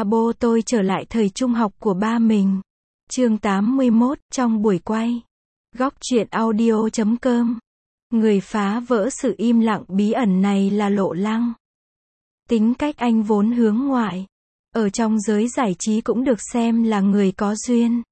ba bô tôi trở lại thời trung học của ba mình. Chương 81, trong buổi quay. Góc truyện audio.com. Người phá vỡ sự im lặng bí ẩn này là Lộ Lăng. Tính cách anh vốn hướng ngoại. Ở trong giới giải trí cũng được xem là người có duyên.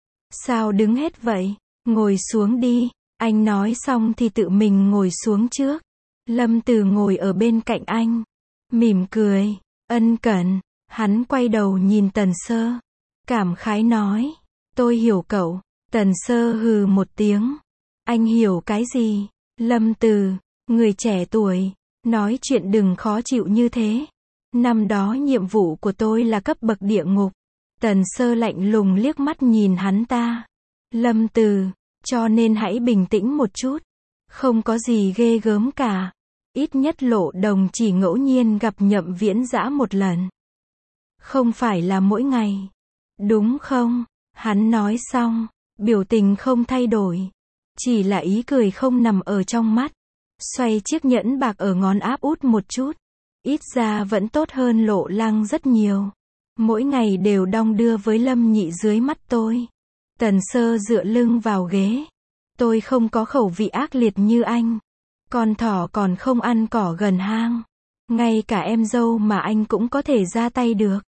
Sao đứng hết vậy? Ngồi xuống đi. Anh nói xong thì tự mình ngồi xuống trước. Lâm Từ ngồi ở bên cạnh anh. Mỉm cười, ân cần. Hắn quay đầu nhìn Tần Sơ. Cảm khái nói. Tôi hiểu cậu. Tần Sơ hừ một tiếng. Anh hiểu cái gì? Lâm Từ, người trẻ tuổi. Nói chuyện đừng khó chịu như thế. Năm đó nhiệm vụ của tôi là cấp bậc địa ngục. Tần Sơ lạnh lùng liếc mắt nhìn hắn ta. Lâm Từ, cho nên hãy bình tĩnh một chút. Không có gì ghê gớm cả. Ít nhất Lộ Đồng chỉ ngẫu nhiên gặp Nhậm Viễn Dã một lần. Không phải là mỗi ngày. Đúng không? Hắn nói xong, biểu tình không thay đổi. Chỉ là ý cười không nằm ở trong mắt. Xoay chiếc nhẫn bạc ở ngón áp út một chút. Ít ra vẫn tốt hơn Lộ Lăng rất nhiều. Mỗi ngày đều đong đưa với Lâm Nhị dưới mắt tôi. Tần Sơ dựa lưng vào ghế. Tôi không có khẩu vị ác liệt như anh. Con thỏ còn không ăn cỏ gần hang. Ngay cả em dâu mà anh cũng có thể ra tay được.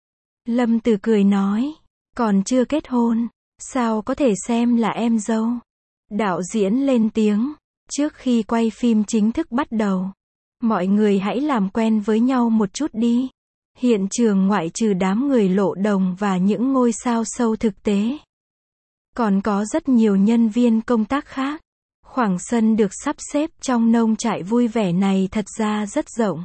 Lâm Từ cười nói. Còn chưa kết hôn, sao có thể xem là em dâu? Đạo diễn lên tiếng. Trước khi quay phim chính thức bắt đầu, mọi người hãy làm quen với nhau một chút đi. Hiện trường ngoại trừ đám người Lộ Đồng và những ngôi sao show thực tế, còn có rất nhiều nhân viên công tác khác. Khoảng sân được sắp xếp trong nông trại vui vẻ này thật ra rất rộng.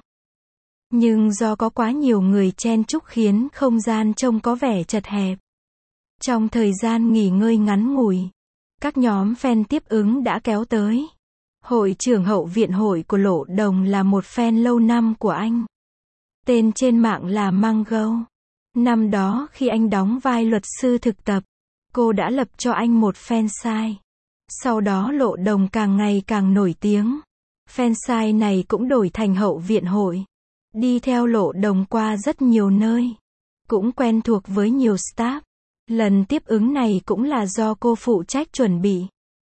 Nhưng do có quá nhiều người chen chúc khiến không gian trông có vẻ chật hẹp. Trong thời gian nghỉ ngơi ngắn ngủi, các nhóm fan tiếp ứng đã kéo tới. Hội trưởng hậu viện hội của Lộ Đồng là một fan lâu năm của anh. Tên trên mạng là Mango. Năm đó khi anh đóng vai luật sư thực tập, cô đã lập cho anh một fansite. Sau đó Lộ Đồng càng ngày càng nổi tiếng. Fansite này cũng đổi thành hậu viện hội. Đi theo Lộ Đồng qua rất nhiều nơi. Cũng quen thuộc với nhiều staff. Lần tiếp ứng này cũng là do cô phụ trách chuẩn bị.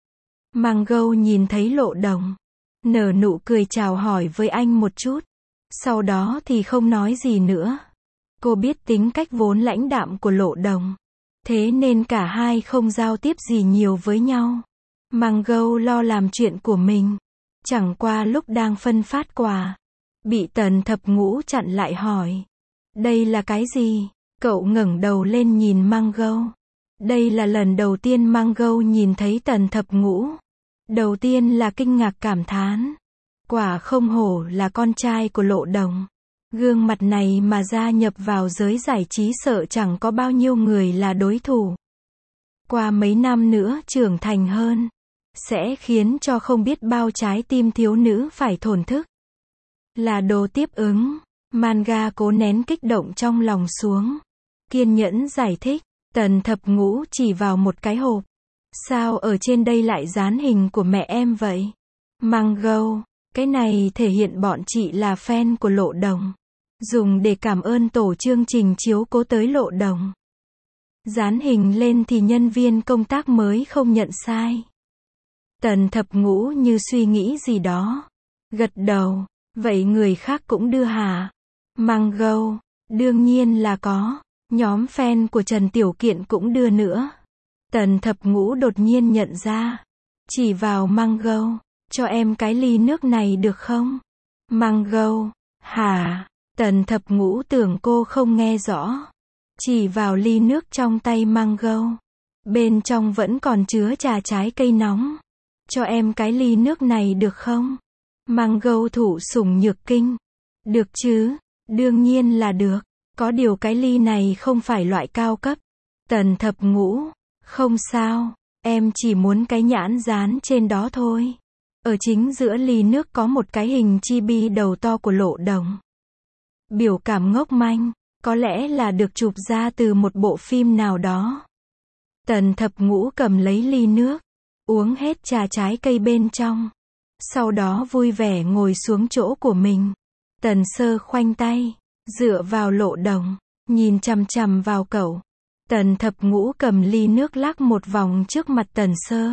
Mango nhìn thấy Lộ Đồng, nở nụ cười chào hỏi với anh một chút. Sau đó thì không nói gì nữa. Cô biết tính cách vốn lãnh đạm của Lộ Đồng. Thế nên cả hai không giao tiếp gì nhiều với nhau. Mango lo làm chuyện của mình. Chẳng qua lúc đang phân phát quà, bị Tần Thập Ngũ chặn lại hỏi. Đây là cái gì? Cậu ngẩng đầu lên nhìn Mango. Đây là lần đầu tiên Mango nhìn thấy Tần Thập Ngũ. Đầu tiên là kinh ngạc cảm thán. Quả không hổ là con trai của Lộ Đồng. Gương mặt này mà gia nhập vào giới giải trí sợ chẳng có bao nhiêu người là đối thủ. Qua mấy năm nữa trưởng thành hơn, sẽ khiến cho không biết bao trái tim thiếu nữ phải thổn thức. Là đồ tiếp ứng. Manga cố nén kích động trong lòng xuống. Kiên nhẫn giải thích. Tần Thập Ngũ chỉ vào một cái hộp. Sao ở trên đây lại dán hình của mẹ em vậy? Mango, cái này thể hiện bọn chị là fan của Lộ Đồng. Dùng để cảm ơn tổ chương trình chiếu cố tới Lộ Đồng. Dán hình lên thì nhân viên công tác mới không nhận sai. Tần Thập Ngũ như suy nghĩ gì đó. Gật đầu. Vậy người khác cũng đưa hả? Mango, đương nhiên là có. Nhóm fan của Trần Tiểu Kiện cũng đưa nữa. Tần Thập Ngũ đột nhiên nhận ra. Chỉ vào Mango. Cho em cái ly nước này được không? Mango. Hả? Tần Thập Ngũ tưởng cô không nghe rõ. Chỉ vào ly nước trong tay Mango. Bên trong vẫn còn chứa trà trái cây nóng. Cho em cái ly nước này được không? Mango thụ sủng nhược kinh. Được chứ? Đương nhiên là được. Có điều cái ly này không phải loại cao cấp. Tần Thập Ngũ. Không sao. Em chỉ muốn cái nhãn dán trên đó thôi. Ở chính giữa ly nước có một cái hình chibi đầu to của Lộ Đồng. Biểu cảm ngốc manh. Có lẽ là được chụp ra từ một bộ phim nào đó. Tần Thập Ngũ cầm lấy ly nước. Uống hết trà trái cây bên trong. Sau đó vui vẻ ngồi xuống chỗ của mình. Tần Sơ khoanh tay. Dựa vào Lộ Đồng. nhìn chằm chằm vào cậu. Tần Thập Ngũ cầm ly nước lắc một vòng trước mặt Tần Sơ.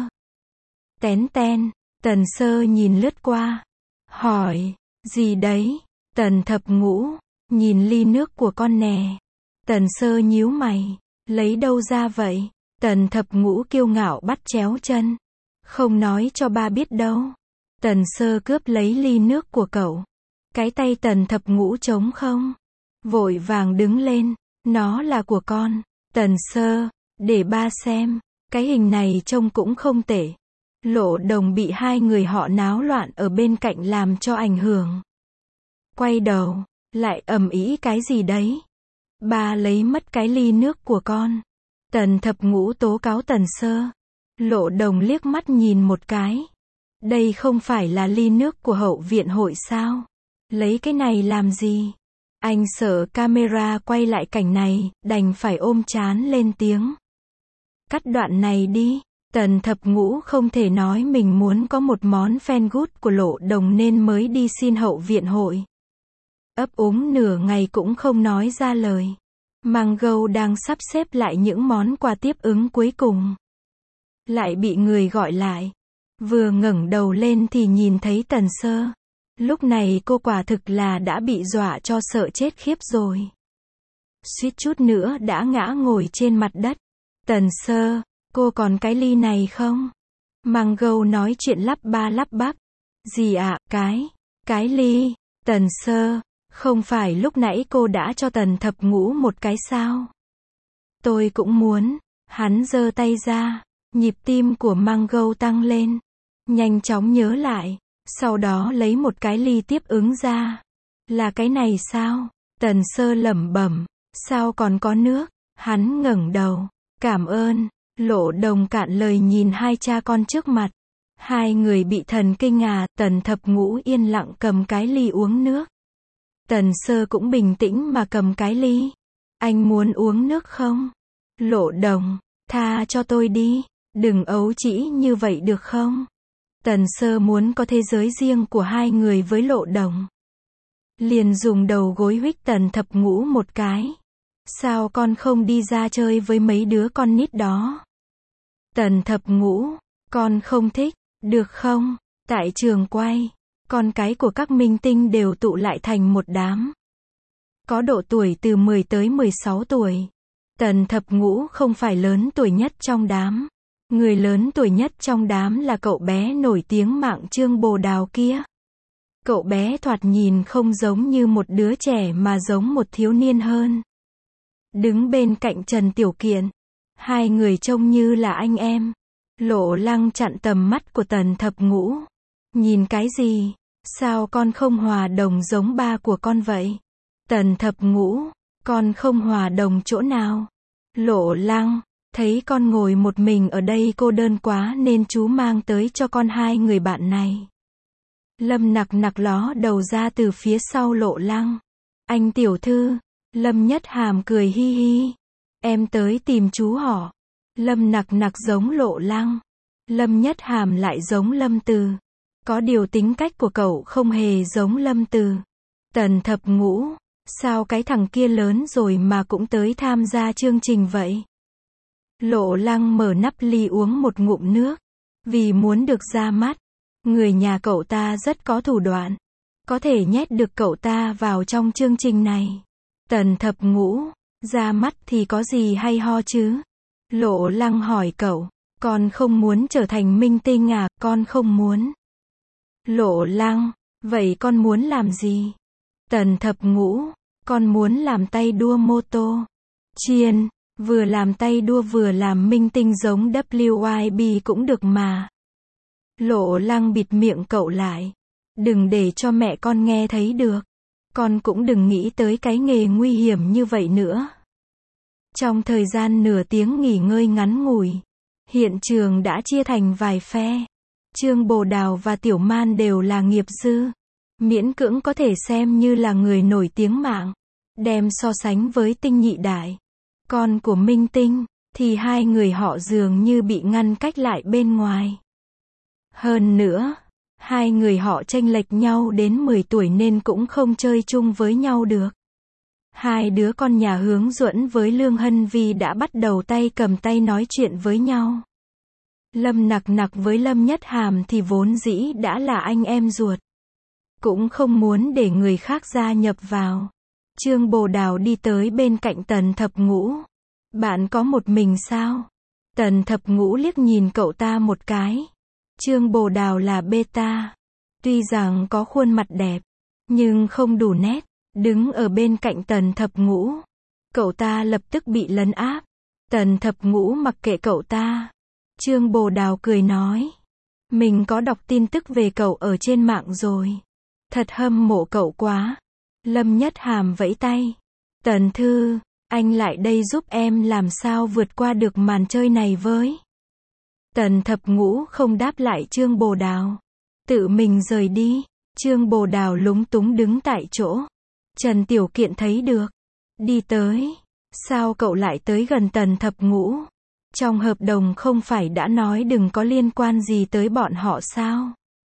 Tén ten, Tần Sơ nhìn lướt qua. Hỏi, gì đấy? Tần Thập Ngũ, nhìn ly nước của con nè. Tần Sơ nhíu mày, lấy đâu ra vậy? Tần Thập Ngũ kiêu ngạo bắt chéo chân. Không nói cho ba biết đâu. Tần Sơ cướp lấy ly nước của cậu. Cái tay Tần Thập Ngũ trống không. Vội vàng đứng lên, nó là của con. Tần Sơ, để ba xem. Cái hình này trông cũng không tệ. Lộ Đồng bị hai người họ náo loạn ở bên cạnh làm cho ảnh hưởng. Quay đầu, lại ầm ĩ cái gì đấy? Ba lấy mất cái ly nước của con. Tần Thập Ngũ tố cáo Tần Sơ. Lộ Đồng liếc mắt nhìn một cái. Đây không phải là ly nước của hậu viện hội sao? Lấy cái này làm gì? Anh sợ camera quay lại cảnh này, đành phải ôm trán lên tiếng. Cắt đoạn này đi. Tần Thập Ngũ không thể nói mình muốn có một món fan good của Lộ Đồng nên mới đi xin hậu viện hội. Ấp úng nửa ngày cũng không nói ra lời. Mango đang sắp xếp lại những món quà tiếp ứng cuối cùng. Lại bị người gọi lại. Vừa ngẩng đầu lên thì nhìn thấy Tần Sơ. Lúc này cô quả thực là đã bị dọa cho sợ chết khiếp rồi. Suýt chút nữa đã ngã ngồi trên mặt đất. Tần Sơ, cô còn cái ly này không? Mango nói chuyện lắp ba lắp bắp. Gì ạ, cái ly? Tần Sơ, không phải lúc nãy cô đã cho Tần Thập Ngũ một cái sao? Tôi cũng muốn. Hắn giơ tay ra. Nhịp tim của Mango tăng lên. Nhanh chóng nhớ lại. Sau đó lấy một cái ly tiếp ứng ra. Là cái này sao? Tần Sơ lẩm bẩm. Sao còn có nước? Hắn ngẩng đầu. Cảm ơn. Lộ Đồng cạn lời nhìn hai cha con trước mặt. Hai người bị thần kinh à? Tần Thập Ngũ yên lặng cầm cái ly uống nước. Tần Sơ cũng bình tĩnh mà cầm cái ly. Anh muốn uống nước không? Lộ Đồng, tha cho tôi đi. Đừng ấu trĩ như vậy được không? Tần Sơ muốn có thế giới riêng của hai người với Lộ Đồng. Liền dùng đầu gối huých Tần Thập Ngũ một cái. Sao con không đi ra chơi với mấy đứa con nít đó? Tần Thập Ngũ, con không thích, được không? Tại trường quay, con cái của các minh tinh đều tụ lại thành một đám. Có độ tuổi từ 10 tới 16 tuổi. Tần Thập Ngũ không phải lớn tuổi nhất trong đám. Người lớn tuổi nhất trong đám là cậu bé nổi tiếng mạng Trương Bồ Đào kia. Cậu bé thoạt nhìn không giống như một đứa trẻ mà giống một thiếu niên hơn. Đứng bên cạnh Trần Tiểu Kiện. Hai người trông như là anh em. Lộ Lăng chặn tầm mắt của Tần Thập Ngũ. Nhìn cái gì? Sao con không hòa đồng giống ba của con vậy? Tần Thập Ngũ, con không hòa đồng chỗ nào? Lộ Lăng, thấy con ngồi một mình ở đây cô đơn quá nên chú mang tới cho con hai người bạn này. Lâm Nặc Nặc ló đầu ra từ phía sau Lộ Lăng. Anh tiểu thư. Lâm Nhất Hàm cười hi hi. Em tới tìm chú họ. Lâm Nặc Nặc giống Lộ Lăng. Lâm Nhất Hàm lại giống Lâm Từ. Có điều tính cách của cậu không hề giống Lâm Từ. Tần Thập Ngũ, sao cái thằng kia lớn rồi mà cũng tới tham gia chương trình vậy? Lộ Lăng mở nắp ly uống một ngụm nước. Vì muốn được ra mắt. Người nhà cậu ta rất có thủ đoạn. Có thể nhét được cậu ta vào trong chương trình này. Tần Thập Ngũ, ra mắt thì có gì hay ho chứ? Lộ Lăng hỏi cậu, con không muốn trở thành minh tinh à? Con không muốn. Lộ Lăng, vậy con muốn làm gì? Tần Thập Ngũ, con muốn làm tay đua mô tô. Chiên, vừa làm tay đua vừa làm minh tinh giống WYB cũng được mà. Lộ Lăng bịt miệng cậu lại. Đừng để cho mẹ con nghe thấy được. Con cũng đừng nghĩ tới cái nghề nguy hiểm như vậy nữa. Trong thời gian nửa tiếng nghỉ ngơi ngắn ngủi, hiện trường đã chia thành vài phe. Trương Bồ Đào và Tiểu Man đều là nghiệp dư. Miễn cưỡng có thể xem như là người nổi tiếng mạng. Đem so sánh với Tinh Nhị Đại, con của Minh Tinh, thì hai người họ dường như bị ngăn cách lại bên ngoài. Hơn nữa, hai người họ chênh lệch nhau đến 10 tuổi nên cũng không chơi chung với nhau được. Hai đứa con nhà Hướng Duẫn với Lương Hân Vi đã bắt đầu tay cầm tay nói chuyện với nhau. Lâm Nặc Nặc với Lâm Nhất Hàm thì vốn dĩ đã là anh em ruột. Cũng không muốn để người khác gia nhập vào. Trương Bồ Đào đi tới bên cạnh Tần Thập Ngũ. Bạn có một mình sao? Tần Thập Ngũ liếc nhìn cậu ta một cái. Trương Bồ Đào là beta. Tuy rằng có khuôn mặt đẹp, nhưng không đủ nét. Đứng ở bên cạnh Tần Thập Ngũ, cậu ta lập tức bị lấn áp. Tần Thập Ngũ mặc kệ cậu ta. Trương Bồ Đào cười nói. Mình có đọc tin tức về cậu ở trên mạng rồi. Thật hâm mộ cậu quá. Lâm Nhất Hàm vẫy tay. Tần Thư, anh lại đây giúp em làm sao vượt qua được màn chơi này với. Tần Thập Ngũ không đáp lại Trương Bồ Đào. Tự mình rời đi. Trương Bồ Đào lúng túng đứng tại chỗ. Trần Tiểu Kiện thấy được. Đi tới. Sao cậu lại tới gần Tần Thập Ngũ? Trong hợp đồng không phải đã nói đừng có liên quan gì tới bọn họ sao?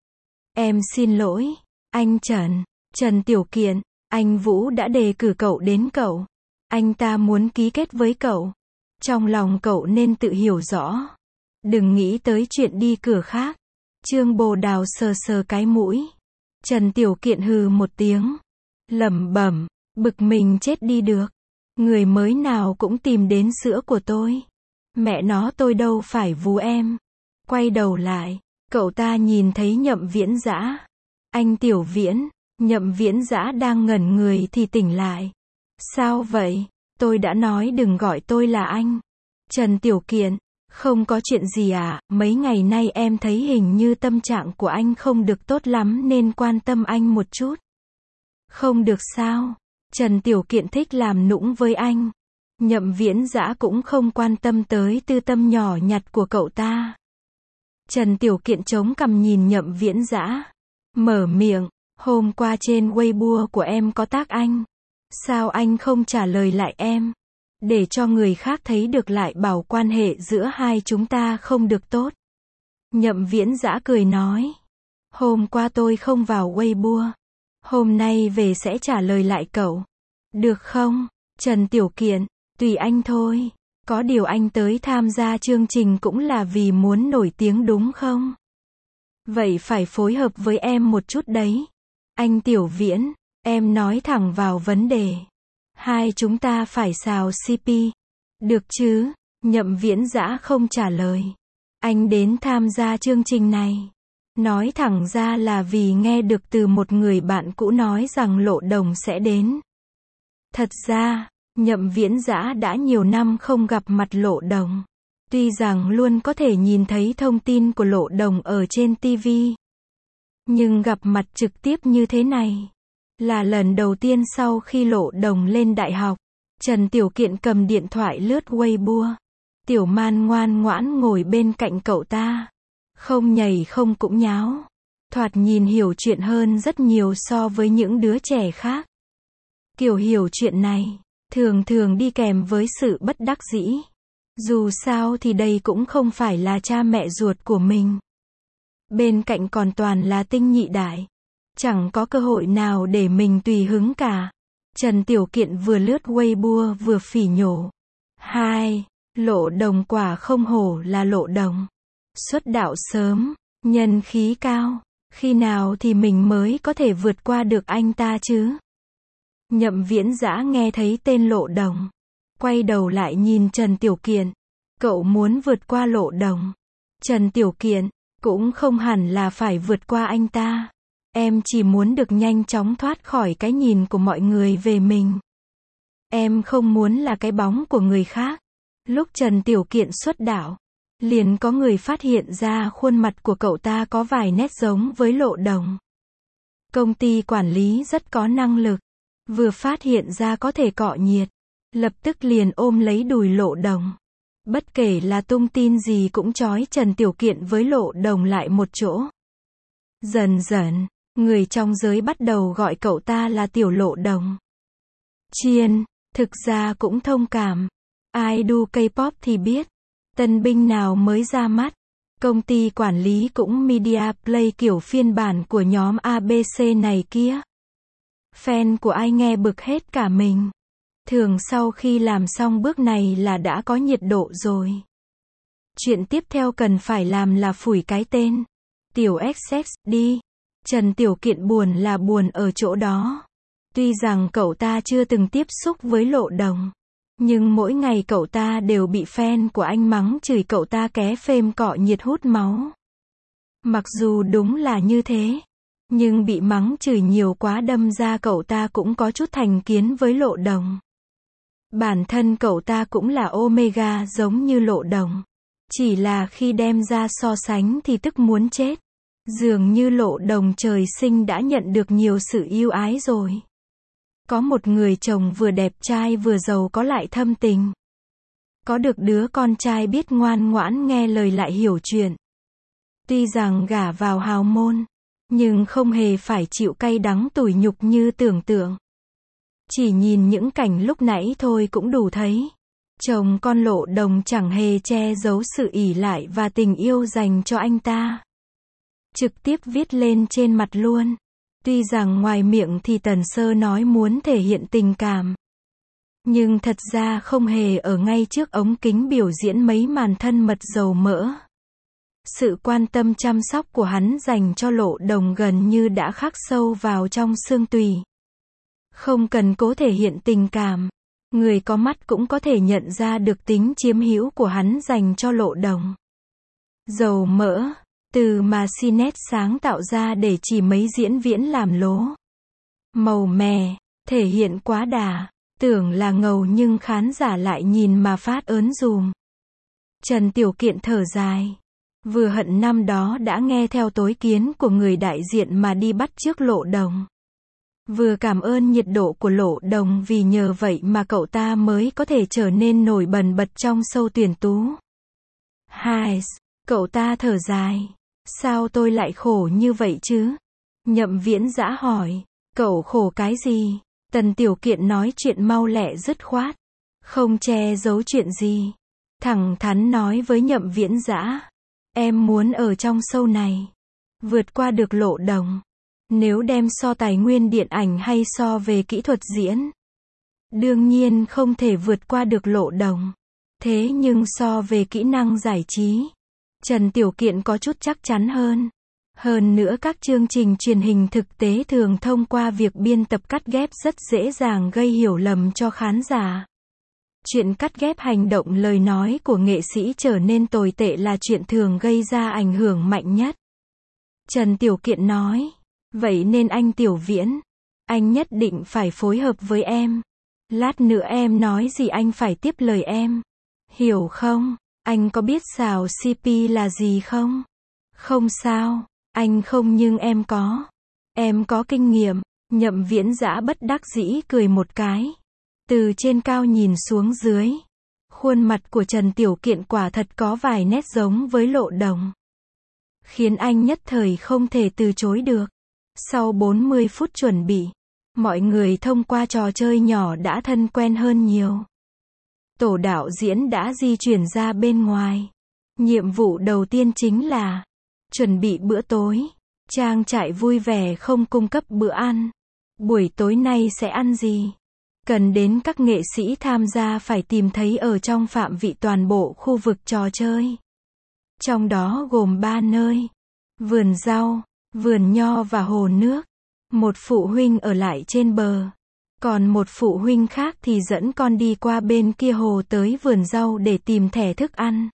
Em xin lỗi. Anh Trần. Trần Tiểu Kiện. Anh Vũ đã đề cử cậu đến cậu. Anh ta muốn ký kết với cậu. Trong lòng cậu nên tự hiểu rõ. Đừng nghĩ tới chuyện đi cửa khác. Trương Bồ Đào sờ sờ cái mũi. Trần Tiểu Kiện hừ một tiếng. Lẩm bẩm, bực mình chết đi được. Người mới nào cũng tìm đến sữa của tôi. Mẹ nó tôi đâu phải vú em. Quay đầu lại, cậu ta nhìn thấy Nhậm Viễn Dã. Anh Tiểu Viễn. Nhậm Viễn Dã đang ngẩn người thì tỉnh lại. Sao vậy? Tôi đã nói đừng gọi tôi là anh. Trần Tiểu Kiện. Không có chuyện gì à, mấy ngày nay em thấy hình như tâm trạng của anh không được tốt lắm nên quan tâm anh một chút. Không được sao? Trần Tiểu Kiện thích làm nũng với anh. Nhậm Viễn Dã cũng không quan tâm tới tư tâm nhỏ nhặt của cậu ta. Trần Tiểu Kiện chống cằm nhìn Nhậm Viễn Dã. Mở miệng, hôm qua trên Weibo của em có tag anh. Sao anh không trả lời lại em? Để cho người khác thấy được lại bảo quan hệ giữa hai chúng ta không được tốt. Nhậm Viễn Dã cười nói. Hôm qua tôi không vào Weibo. Hôm nay về sẽ trả lời lại cậu. Được không? Trần Tiểu Kiện, tùy anh thôi. Có điều anh tới tham gia chương trình cũng là vì muốn nổi tiếng đúng không? Vậy phải phối hợp với em một chút đấy. Anh Tiểu Viễn, em nói thẳng vào vấn đề. Hai chúng ta phải xào CP. Được chứ? Nhậm Viễn Dã không trả lời. Anh đến tham gia chương trình này. Nói thẳng ra là vì nghe được từ một người bạn cũ nói rằng Lộ Đồng sẽ đến. Thật ra, Nhậm Viễn Dã đã nhiều năm không gặp mặt Lộ Đồng. Tuy rằng luôn có thể nhìn thấy thông tin của Lộ Đồng ở trên TV. Nhưng gặp mặt trực tiếp như thế này là lần đầu tiên sau khi Lộ Đồng lên đại học. Trần Tiểu Kiện cầm điện thoại lướt Weibo. Tiểu Man ngoan ngoãn ngồi bên cạnh cậu ta. Không nhảy không cũng nháo. Thoạt nhìn hiểu chuyện hơn rất nhiều so với những đứa trẻ khác. Kiểu hiểu chuyện này, thường thường đi kèm với sự bất đắc dĩ. Dù sao thì đây cũng không phải là cha mẹ ruột của mình. Bên cạnh còn toàn là tinh nhị đại. Chẳng có cơ hội nào để mình tùy hứng cả. Trần Tiểu Kiện vừa lướt Weibo vừa phỉ nhổ. Lộ Đồng quả không hổ là Lộ Đồng. Xuất đạo sớm, nhân khí cao. Khi nào thì mình mới có thể vượt qua được anh ta chứ? Nhậm Viễn Dã nghe thấy tên Lộ Đồng. Quay đầu lại nhìn Trần Tiểu Kiện. Cậu muốn vượt qua Lộ Đồng. Trần Tiểu Kiện, cũng không hẳn là phải vượt qua anh ta. Em chỉ muốn được nhanh chóng thoát khỏi cái nhìn của mọi người về mình. Em không muốn là cái bóng của người khác. Lúc Trần Tiểu Kiện xuất đạo, liền có người phát hiện ra khuôn mặt của cậu ta có vài nét giống với Lộ Đồng. Công ty quản lý rất có năng lực. Vừa phát hiện ra có thể cọ nhiệt, lập tức liền ôm lấy đùi Lộ Đồng. Bất kể là tung tin gì cũng trói Trần Tiểu Kiện với Lộ Đồng lại một chỗ. Dần dần, người trong giới bắt đầu gọi cậu ta là Tiểu Lộ Đồng. Chiên, thực ra cũng thông cảm. Ai đu K-pop thì biết. Tân binh nào mới ra mắt. Công ty quản lý cũng media play kiểu phiên bản của nhóm ABC này kia. Fan của ai nghe bực hết cả mình. Thường sau khi làm xong bước này là đã có nhiệt độ rồi. Chuyện tiếp theo cần phải làm là phủi cái tên Tiểu XX đi. Trần Tiểu Kiện buồn là buồn ở chỗ đó. Tuy rằng cậu ta chưa từng tiếp xúc với Lộ Đồng, nhưng mỗi ngày cậu ta đều bị fan của anh mắng chửi cậu ta ké phêm cọ nhiệt hút máu. Mặc dù đúng là như thế, nhưng bị mắng chửi nhiều quá đâm ra cậu ta cũng có chút thành kiến với Lộ Đồng. Bản thân cậu ta cũng là Omega giống như Lộ Đồng. Chỉ là khi đem ra so sánh thì tức muốn chết. Dường như Lộ Đồng trời sinh đã nhận được nhiều sự yêu ái rồi. Có một người chồng vừa đẹp trai vừa giàu có lại thâm tình. Có được đứa con trai biết ngoan ngoãn nghe lời lại hiểu chuyện. Tuy rằng gả vào hào môn, nhưng không hề phải chịu cay đắng tủi nhục như tưởng tượng. Chỉ nhìn những cảnh lúc nãy thôi cũng đủ thấy. Chồng con Lộ Đồng chẳng hề che giấu sự ỷ lại và tình yêu dành cho anh ta. Trực tiếp viết lên trên mặt luôn. Tuy rằng ngoài miệng thì Tần Sơ nói muốn thể hiện tình cảm, nhưng thật ra không hề ở ngay trước ống kính biểu diễn mấy màn thân mật dầu mỡ. Sự quan tâm chăm sóc của hắn dành cho Lộ Đồng gần như đã khắc sâu vào trong xương tủy. Không cần cố thể hiện tình cảm, người có mắt cũng có thể nhận ra được tính chiếm hữu của hắn dành cho Lộ Đồng. Dầu mỡ, từ mà Cnet sáng tạo ra để chỉ mấy diễn viễn làm lố. Màu mè, thể hiện quá đà, tưởng là ngầu nhưng khán giả lại nhìn mà phát ớn dùm. Trần Tiểu Kiện thở dài. Vừa hận năm đó đã nghe theo tối kiến của người đại diện mà đi bắt chước Lộ Đồng. Vừa cảm ơn nhiệt độ của Lộ Đồng vì nhờ vậy mà cậu ta mới có thể trở nên nổi bật bật trong show tuyển tú. Hai, cậu ta thở dài. Sao tôi lại khổ như vậy chứ? Nhậm Viễn Dã hỏi. Cậu khổ cái gì? Tần Tiểu Kiện nói chuyện mau lẹ dứt khoát. Không che giấu chuyện gì. Thẳng thắn nói với Nhậm Viễn Dã. Em muốn ở trong show này vượt qua được Lộ Đồng. Nếu đem so tài nguyên điện ảnh hay so về kỹ thuật diễn, đương nhiên không thể vượt qua được Lộ Đồng. Thế nhưng so về kỹ năng giải trí, Trần Tiểu Kiện có chút chắc chắn hơn. Hơn nữa các chương trình truyền hình thực tế thường thông qua việc biên tập cắt ghép rất dễ dàng gây hiểu lầm cho khán giả. Chuyện cắt ghép hành động lời nói của nghệ sĩ trở nên tồi tệ là chuyện thường gây ra ảnh hưởng mạnh nhất. Trần Tiểu Kiện nói. Vậy nên anh Tiểu Viễn, anh nhất định phải phối hợp với em. Lát nữa em nói gì anh phải tiếp lời em. Hiểu không? Anh có biết xào CP là gì không? Không sao, anh không nhưng em có. Em có kinh nghiệm. Nhậm Viễn Dã bất đắc dĩ cười một cái. Từ trên cao nhìn xuống dưới, khuôn mặt của Trần Tiểu Kiện quả thật có vài nét giống với Lộ Đồng, khiến anh nhất thời không thể từ chối được. Sau 40 phút chuẩn bị, mọi người thông qua trò chơi nhỏ đã thân quen hơn nhiều. Tổ đạo diễn đã di chuyển ra bên ngoài. Nhiệm vụ đầu tiên chính là chuẩn bị bữa tối. Trang trại vui vẻ không cung cấp bữa ăn. Buổi tối nay sẽ ăn gì? Cần đến các nghệ sĩ tham gia phải tìm thấy ở trong phạm vị toàn bộ khu vực trò chơi. Trong đó gồm 3 nơi: vườn rau, vườn nho và hồ nước. Một phụ huynh ở lại trên bờ, còn một phụ huynh khác thì dẫn con đi qua bên kia hồ tới vườn rau để tìm thẻ thức ăn.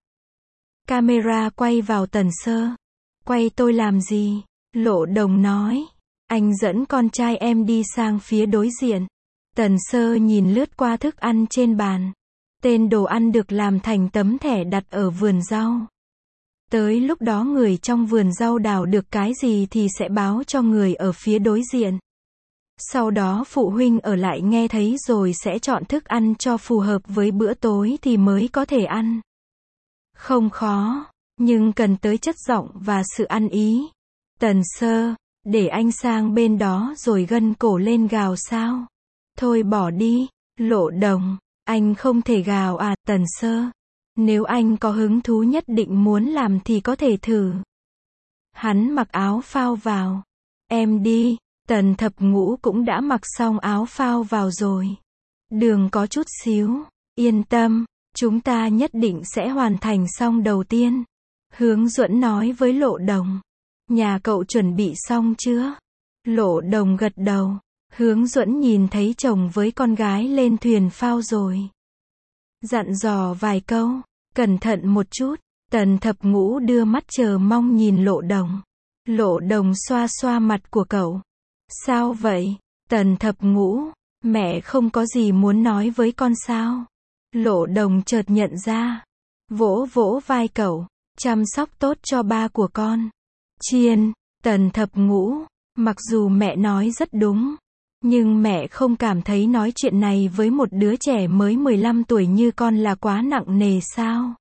Camera quay vào Tần Sơ. Quay tôi làm gì? Lộ Đồng nói. Anh dẫn con trai em đi sang phía đối diện. Tần Sơ nhìn lướt qua thức ăn trên bàn. Tên đồ ăn được làm thành tấm thẻ đặt ở vườn rau. Tới lúc đó người trong vườn rau đào được cái gì thì sẽ báo cho người ở phía đối diện. Sau đó phụ huynh ở lại nghe thấy rồi sẽ chọn thức ăn cho phù hợp với bữa tối thì mới có thể ăn. Không khó, nhưng cần tới chất giọng và sự ăn ý. Tần Sơ, để anh sang bên đó rồi gân cổ lên gào sao? Thôi bỏ đi. Lộ Đồng, anh không thể gào à? Tần Sơ, nếu anh có hứng thú nhất định muốn làm thì có thể thử. Hắn mặc áo phao vào. Em đi. Tần Thập Ngũ cũng đã mặc xong áo phao vào rồi. Đường có chút xíu. Yên tâm, chúng ta nhất định sẽ hoàn thành xong đầu tiên. Hướng Duẫn nói với Lộ Đồng. Nhà cậu chuẩn bị xong chưa? Lộ Đồng gật đầu. Hướng Duẫn nhìn thấy chồng với con gái lên thuyền phao rồi. Dặn dò vài câu. Cẩn thận một chút. Tần Thập Ngũ đưa mắt chờ mong nhìn Lộ Đồng. Lộ Đồng xoa xoa mặt của cậu. Sao vậy? Tần Thập Ngũ, mẹ không có gì muốn nói với con sao? Lộ Đồng chợt nhận ra. Vỗ vỗ vai cậu. Chăm sóc tốt cho ba của con. Chiên. Tần Thập Ngũ, mặc dù mẹ nói rất đúng, nhưng mẹ không cảm thấy nói chuyện này với một đứa trẻ mới 15 tuổi như con là quá nặng nề sao?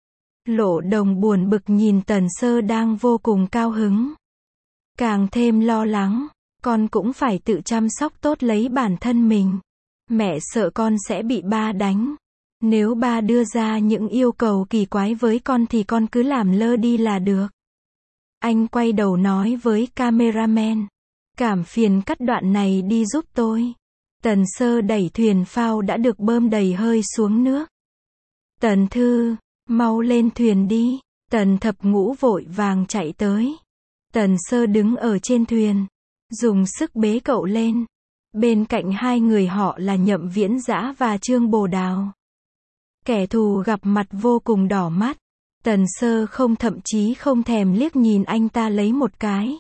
Lộ Đồng buồn bực nhìn Tần Sơ đang vô cùng cao hứng. Càng thêm lo lắng, con cũng phải tự chăm sóc tốt lấy bản thân mình. Mẹ sợ con sẽ bị ba đánh. Nếu ba đưa ra những yêu cầu kỳ quái với con thì con cứ làm lơ đi là được. Anh quay đầu nói với cameraman. Cảm phiền cắt đoạn này đi giúp tôi. Tần Sơ đẩy thuyền phao đã được bơm đầy hơi xuống nước. Tần Thư, mau lên thuyền đi. Tần Thập Ngũ vội vàng chạy tới. Tần Sơ đứng ở trên thuyền, dùng sức bế cậu lên. Bên cạnh hai người họ là Nhậm Viễn Dã và Trương Bồ Đào. Kẻ thù gặp mặt vô cùng đỏ mắt. Tần Sơ thậm chí không thèm liếc nhìn anh ta lấy một cái.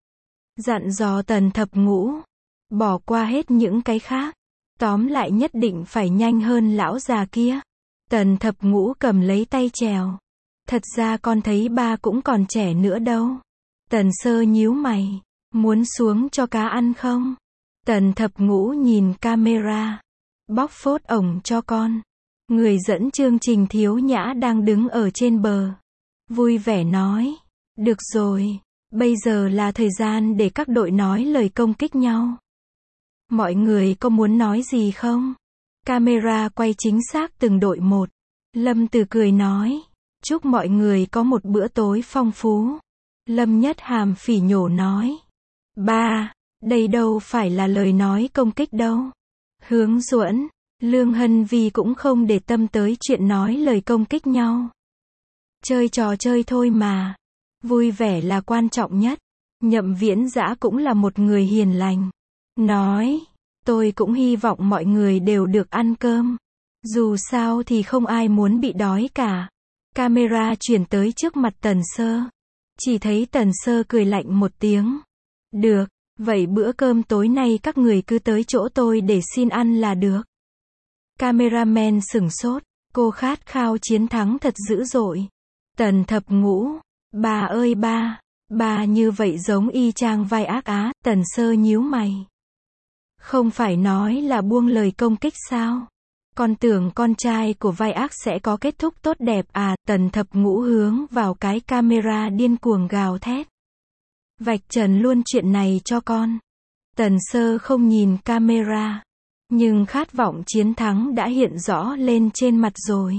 Dặn dò Tần Thập Ngũ. Bỏ qua hết những cái khác. Tóm lại nhất định phải nhanh hơn lão già kia. Tần Thập Ngũ cầm lấy tay chèo. Thật ra con thấy ba cũng còn trẻ nữa đâu. Tần Sơ nhíu mày. Muốn xuống cho cá ăn không? Tần Thập Ngũ nhìn camera. Bóc phốt ổng cho con. Người dẫn chương trình Thiếu Nhã đang đứng ở trên bờ. Vui vẻ nói. Được rồi. Bây giờ là thời gian để các đội nói lời công kích nhau. Mọi người có muốn nói gì không? Camera quay chính xác từng đội một. Lâm Từ cười nói. Chúc mọi người có một bữa tối phong phú. Lâm Nhất Hàm phỉ nhổ nói. Ba, đây đâu phải là lời nói công kích đâu. Hướng Duẫn, Lương Hân Vi cũng không để tâm tới chuyện nói lời công kích nhau. Chơi trò chơi thôi mà. Vui vẻ là quan trọng nhất. Nhậm Viễn Dã cũng là một người hiền lành. Nói, tôi cũng hy vọng mọi người đều được ăn cơm. Dù sao thì không ai muốn bị đói cả. Camera chuyển tới trước mặt Tần Sơ. Chỉ thấy Tần Sơ cười lạnh một tiếng. Được, vậy bữa cơm tối nay các người cứ tới chỗ tôi để xin ăn là được. Cameraman sửng sốt. Cô khát khao chiến thắng thật dữ dội. Tần Thập Ngũ. Bà ơi ba như vậy giống y chang vai ác á. Tần Sơ nhíu mày. Không phải nói là buông lời công kích sao? Con tưởng con trai của vai ác sẽ có kết thúc tốt đẹp à? Tần Thập Ngũ hướng vào cái camera điên cuồng gào thét. Vạch trần luôn chuyện này cho con. Tần Sơ không nhìn camera. Nhưng khát vọng chiến thắng đã hiện rõ lên trên mặt rồi.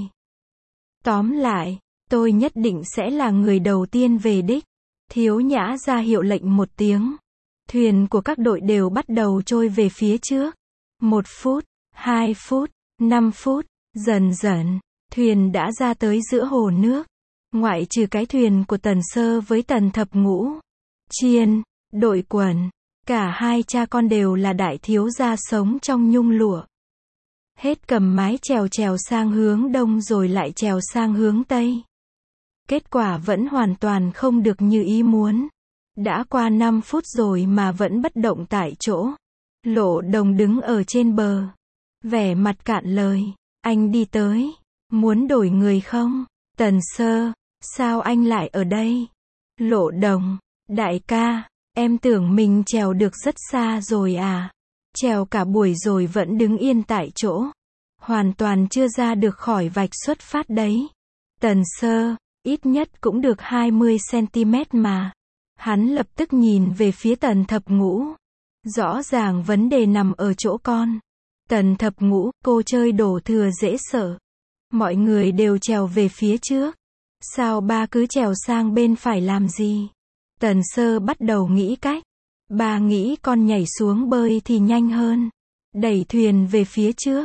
Tóm lại, tôi nhất định sẽ là người đầu tiên về đích. Thiếu Nhã ra hiệu lệnh một tiếng. Thuyền của các đội đều bắt đầu trôi về phía trước. 1 phút, 2 phút, 5 phút, dần dần, thuyền đã ra tới giữa hồ nước. Ngoại trừ cái thuyền của Tần Sơ với Tần Thập Ngũ. Chiên, Đội Quần, cả hai cha con đều là đại thiếu gia sống trong nhung lụa. Hết cầm mái chèo sang hướng đông rồi lại chèo sang hướng tây. Kết quả vẫn hoàn toàn không được như ý muốn. Đã qua 5 phút rồi mà vẫn bất động tại chỗ. Lộ Đồng đứng ở trên bờ. Vẻ mặt cạn lời. Anh đi tới. Muốn đổi người không? Tần Sơ. Sao anh lại ở đây? Lộ Đồng. Đại ca. Em tưởng mình trèo được rất xa rồi à? Trèo cả buổi rồi vẫn đứng yên tại chỗ. Hoàn toàn chưa ra được khỏi vạch xuất phát đấy. Tần Sơ. Ít nhất cũng được 20 cm mà. Hắn lập tức nhìn về phía Tần Thập Ngũ. Rõ ràng vấn đề nằm ở chỗ con. Tần Thập Ngũ, cô chơi đổ thừa dễ sợ. Mọi người đều trèo về phía trước. Sao ba cứ trèo sang bên phải làm gì? Tần Sơ bắt đầu nghĩ cách. Ba nghĩ con nhảy xuống bơi thì nhanh hơn. Đẩy thuyền về phía trước.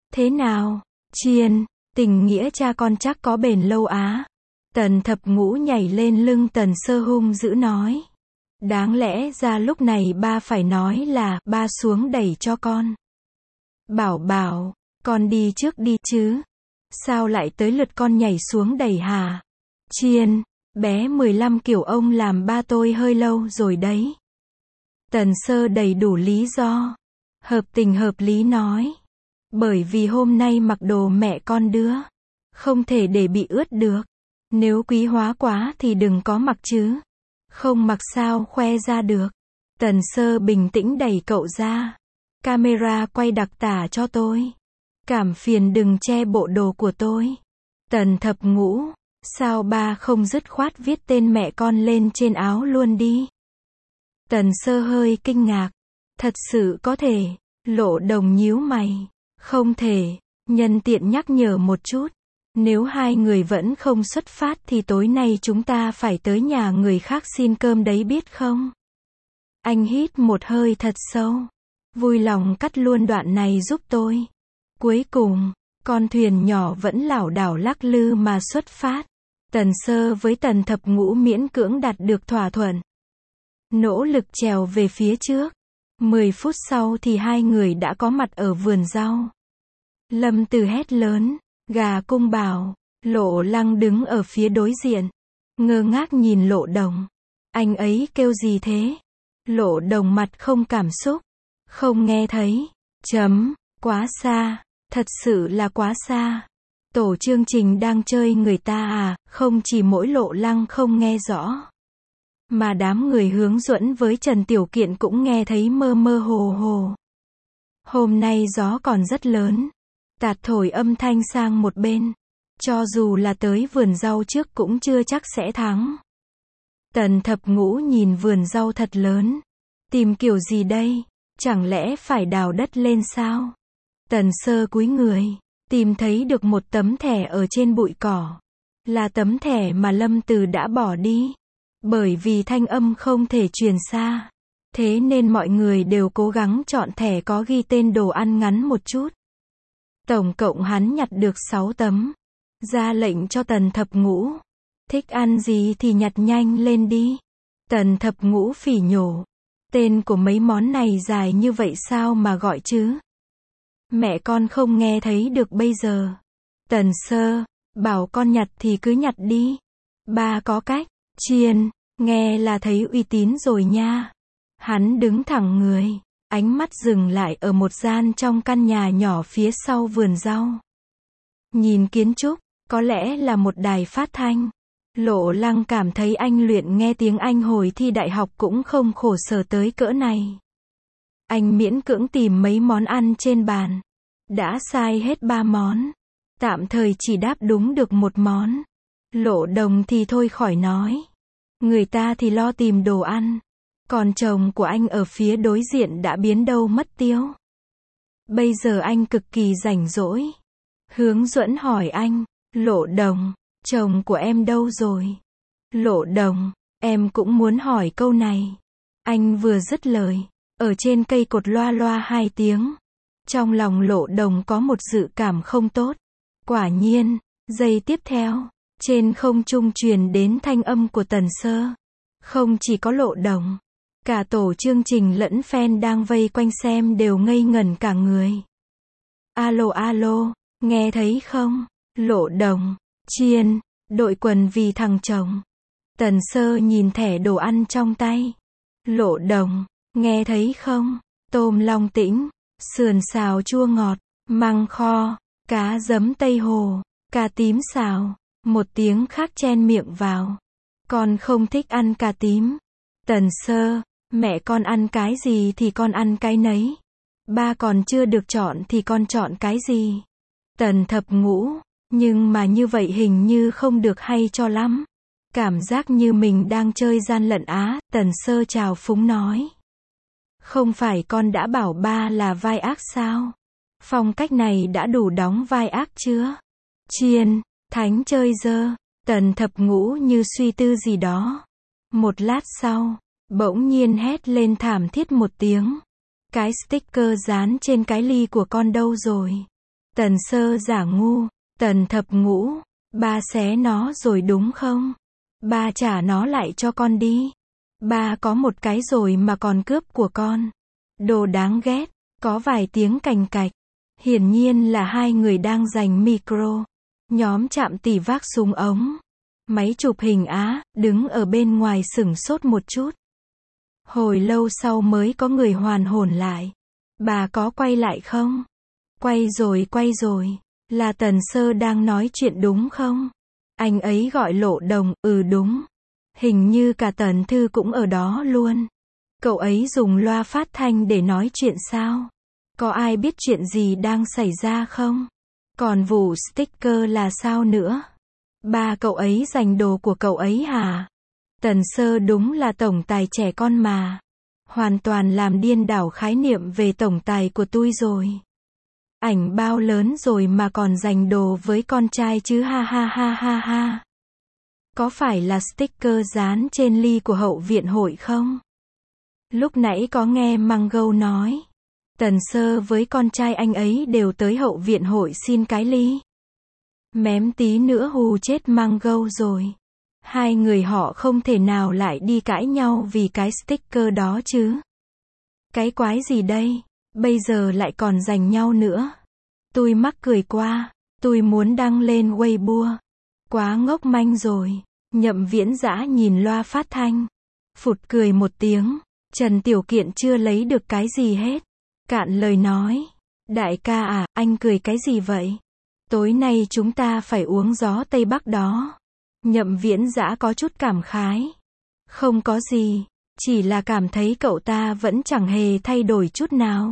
Thế nào, Chiên, tình nghĩa cha con chắc có bền lâu á. Tần Thập Ngũ nhảy lên lưng Tần Sơ hung dữ nói. Đáng lẽ ra lúc này ba phải nói là, ba xuống đẩy cho con. Bảo bảo, con đi trước đi chứ. Sao lại tới lượt con nhảy xuống đẩy hả? Chiên, bé 15 kiểu ông làm ba tôi hơi lâu rồi đấy. Tần Sơ đầy đủ lý do. Hợp tình hợp lý nói. Bởi vì hôm nay mặc đồ mẹ con đưa. Không thể để bị ướt được. Nếu quý hóa quá thì đừng có mặc chứ. Không mặc sao khoe ra được. Tần Sơ bình tĩnh đẩy cậu ra. Camera quay đặc tả cho tôi. Cảm phiền đừng che bộ đồ của tôi. Tần Thập Ngũ, sao ba không dứt khoát viết tên mẹ con lên trên áo luôn đi? Tần Sơ hơi kinh ngạc. Thật sự có thể. Lộ Đồng nhíu mày. Không thể. Nhân tiện nhắc nhở một chút. Nếu hai người vẫn không xuất phát thì tối nay chúng ta phải tới nhà người khác xin cơm đấy biết không? Anh hít một hơi thật sâu. Vui lòng cắt luôn đoạn này giúp tôi. Cuối cùng, con thuyền nhỏ vẫn lảo đảo lắc lư mà xuất phát. Tần Sơ với Tần Thập Ngũ miễn cưỡng đạt được thỏa thuận. Nỗ lực trèo về phía trước. 10 phút sau thì hai người đã có mặt ở vườn rau. Lâm Từ hét lớn. Gà cung bảo. Lộ Lăng đứng ở phía đối diện. Ngơ ngác nhìn Lộ Đồng. Anh ấy kêu gì thế? Lộ Đồng mặt không cảm xúc. Không nghe thấy. Quá xa. Thật sự là quá xa. Tổ chương trình đang chơi người ta à, không chỉ mỗi Lộ Lăng không nghe rõ. Mà đám người hướng Duẫn với Trần Tiểu Kiện cũng nghe thấy mơ mơ hồ hồ. Hôm nay gió còn rất lớn. Tạt thổi âm thanh sang một bên. Cho dù là tới vườn rau trước cũng chưa chắc sẽ thắng. Tần Thập Ngũ nhìn vườn rau thật lớn. Tìm kiểu gì đây? Chẳng lẽ phải đào đất lên sao? Tần Sơ cúi người. Tìm thấy được một tấm thẻ ở trên bụi cỏ. Là tấm thẻ mà Lâm Từ đã bỏ đi. Bởi vì thanh âm không thể truyền xa. Thế nên mọi người đều cố gắng chọn thẻ có ghi tên đồ ăn ngắn một chút. Tổng cộng hắn nhặt được 6 tấm. Ra lệnh cho Tần Thập Ngũ. Thích ăn gì thì nhặt nhanh lên đi. Tần Thập Ngũ phỉ nhổ. Tên của mấy món này dài như vậy sao mà gọi chứ? Mẹ con không nghe thấy được bây giờ. Tần Sơ, bảo con nhặt thì cứ nhặt đi. Ba có cách. Chiên, nghe là thấy uy tín rồi nha. Hắn đứng thẳng người. Ánh mắt dừng lại ở một gian trong căn nhà nhỏ phía sau vườn rau. Nhìn kiến trúc, có lẽ là một đài phát thanh. Lộ Lăng cảm thấy anh luyện nghe tiếng Anh hồi thi đại học cũng không khổ sở tới cỡ này. Anh miễn cưỡng tìm mấy món ăn trên bàn. Đã sai hết 3 món. Tạm thời chỉ đáp đúng được một món. Lộ Đồng thì thôi khỏi nói. Người ta thì lo tìm đồ ăn. Còn chồng của anh ở phía đối diện đã biến đâu mất tiêu. Bây giờ anh cực kỳ rảnh rỗi. Hướng Duẫn hỏi anh. Lộ Đồng, chồng của em đâu rồi? Lộ Đồng, em cũng muốn hỏi câu này. Anh vừa dứt lời. Ở trên cây cột loa loa 2 tiếng. Trong lòng Lộ Đồng có một dự cảm không tốt. Quả nhiên, giây tiếp theo, trên không trung truyền đến thanh âm của Tần Sơ. Không chỉ có Lộ Đồng, cả tổ chương trình lẫn fan đang vây quanh xem đều ngây ngẩn cả người. Alo alo, nghe thấy không? Lộ Đồng, Chiên, đội quần vì thằng chồng. Tần Sơ nhìn thẻ đồ ăn trong tay. Lộ Đồng, nghe thấy không? Tôm Long Tĩnh, sườn xào chua ngọt, măng kho, cá giấm Tây Hồ, cà tím xào. Một tiếng khác chen miệng vào. Con không thích ăn cà tím. Tần Sơ, mẹ con ăn cái gì thì con ăn cái nấy. Ba còn chưa được chọn thì con chọn cái gì? Tần Thập Ngũ, nhưng mà như vậy hình như không được hay cho lắm. Cảm giác như mình đang chơi gian lận á, Tần Sơ trào phúng nói. Không phải con đã bảo ba là vai ác sao? Phong cách này đã đủ đóng vai ác chưa? Chiên, thánh chơi dơ. Tần Thập Ngũ như suy tư gì đó. Một lát sau, bỗng nhiên hét lên thảm thiết một tiếng. Cái sticker dán trên cái ly của con đâu rồi? Tần Sơ giả ngu. Tần Thập Ngũ, ba xé nó rồi đúng không? Ba trả nó lại cho con đi. Ba có một cái rồi mà còn cướp của con. Đồ đáng ghét. Có vài tiếng cành cạch. Hiển nhiên là hai người đang giành micro. Nhóm Trạm Tỷ vác súng ống, máy chụp hình á, đứng ở bên ngoài sửng sốt một chút. Hồi lâu sau mới có người hoàn hồn lại. Bà có quay lại không? Quay rồi. Là Tần Sơ đang nói chuyện đúng không? Anh ấy gọi Lộ Đồng, đúng. Hình như cả Tần Thư cũng ở đó luôn. Cậu ấy dùng loa phát thanh để nói chuyện sao? Có ai biết chuyện gì đang xảy ra không? Còn vụ sticker là sao nữa? Ba cậu ấy giành đồ của cậu ấy hả? Tần Sơ đúng là tổng tài trẻ con mà. Hoàn toàn làm điên đảo khái niệm về tổng tài của tôi rồi. Ảnh bao lớn rồi mà còn giành đồ với con trai chứ ha ha ha ha ha. Có phải là sticker dán trên ly của hậu viện hội không? Lúc nãy có nghe Mango nói. Tần Sơ với con trai anh ấy đều tới hậu viện hội xin cái ly. Mém tí nữa hù chết Mango rồi. Hai người họ không thể nào lại đi cãi nhau vì cái sticker đó chứ. Cái quái gì đây? Bây giờ lại còn giành nhau nữa. Tôi mắc cười qua. Tôi muốn đăng lên Weibo. Quá ngốc manh rồi. Nhậm Viễn Dã nhìn loa phát thanh. Phụt cười một tiếng. Trần Tiểu Kiện chưa lấy được cái gì hết. Cạn lời nói. Đại ca à, anh cười cái gì vậy? Tối nay chúng ta phải uống gió Tây Bắc đó. Nhậm Viễn Dã có chút cảm khái. Không có gì. Chỉ là cảm thấy cậu ta vẫn chẳng hề thay đổi chút nào.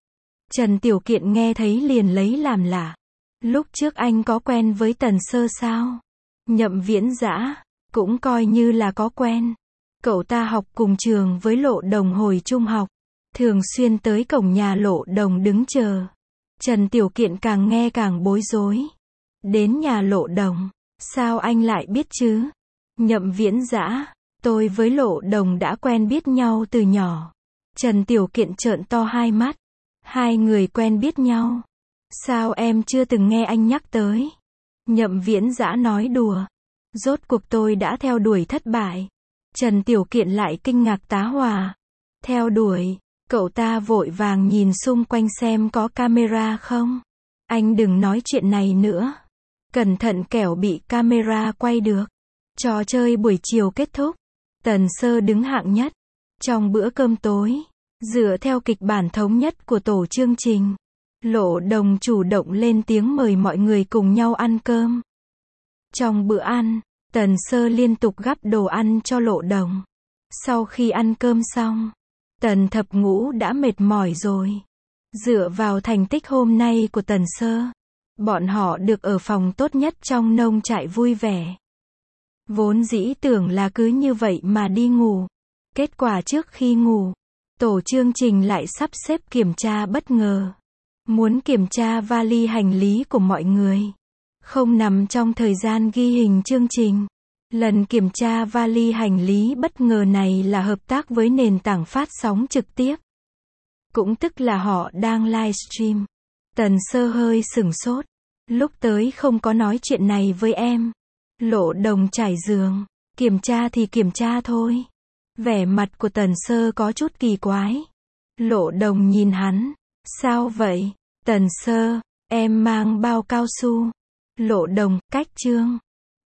Trần Tiểu Kiện nghe thấy liền lấy làm lạ. Lúc trước anh có quen với Tần Sơ sao? Nhậm Viễn Dã cũng coi như là có quen. Cậu ta học cùng trường với Lộ Đồng hồi trung học. Thường xuyên tới cổng nhà Lộ Đồng đứng chờ. Trần Tiểu Kiện càng nghe càng bối rối. Đến nhà Lộ Đồng. Sao anh lại biết chứ? Nhậm Viễn Dã, tôi với Lộ Đồng đã quen biết nhau từ nhỏ. Trần Tiểu Kiện trợn to hai mắt. Hai người quen biết nhau. Sao em chưa từng nghe anh nhắc tới? Nhậm Viễn Dã nói đùa. Rốt cuộc tôi đã theo đuổi thất bại. Trần Tiểu Kiện lại kinh ngạc tá hỏa. Theo đuổi, cậu ta vội vàng nhìn xung quanh xem có camera không. Anh đừng nói chuyện này nữa. Cẩn thận kẻo bị camera quay được. Trò chơi buổi chiều kết thúc. Tần Sơ đứng hạng nhất. Trong bữa cơm tối, dựa theo kịch bản thống nhất của tổ chương trình, Lộ Đồng chủ động lên tiếng mời mọi người cùng nhau ăn cơm. Trong bữa ăn, Tần Sơ liên tục gắp đồ ăn cho Lộ Đồng. Sau khi ăn cơm xong, Tần Thập Ngũ đã mệt mỏi rồi. Dựa vào thành tích hôm nay của Tần Sơ, bọn họ được ở phòng tốt nhất trong nông trại vui vẻ. Vốn dĩ tưởng là cứ như vậy mà đi ngủ. Kết quả trước khi ngủ, tổ chương trình lại sắp xếp kiểm tra bất ngờ. Muốn kiểm tra vali hành lý của mọi người. Không nằm trong thời gian ghi hình chương trình. Lần kiểm tra vali hành lý bất ngờ này là hợp tác với nền tảng phát sóng trực tiếp. Cũng tức là họ đang livestream. Tần Sơ hơi sửng sốt. Lúc tới không có nói chuyện này với em. Lộ Đồng trải giường. Kiểm tra thì kiểm tra thôi. Vẻ mặt của Tần Sơ có chút kỳ quái. Lộ Đồng nhìn hắn. Sao vậy? Tần Sơ, em mang bao cao su. Lộ Đồng, cách chương.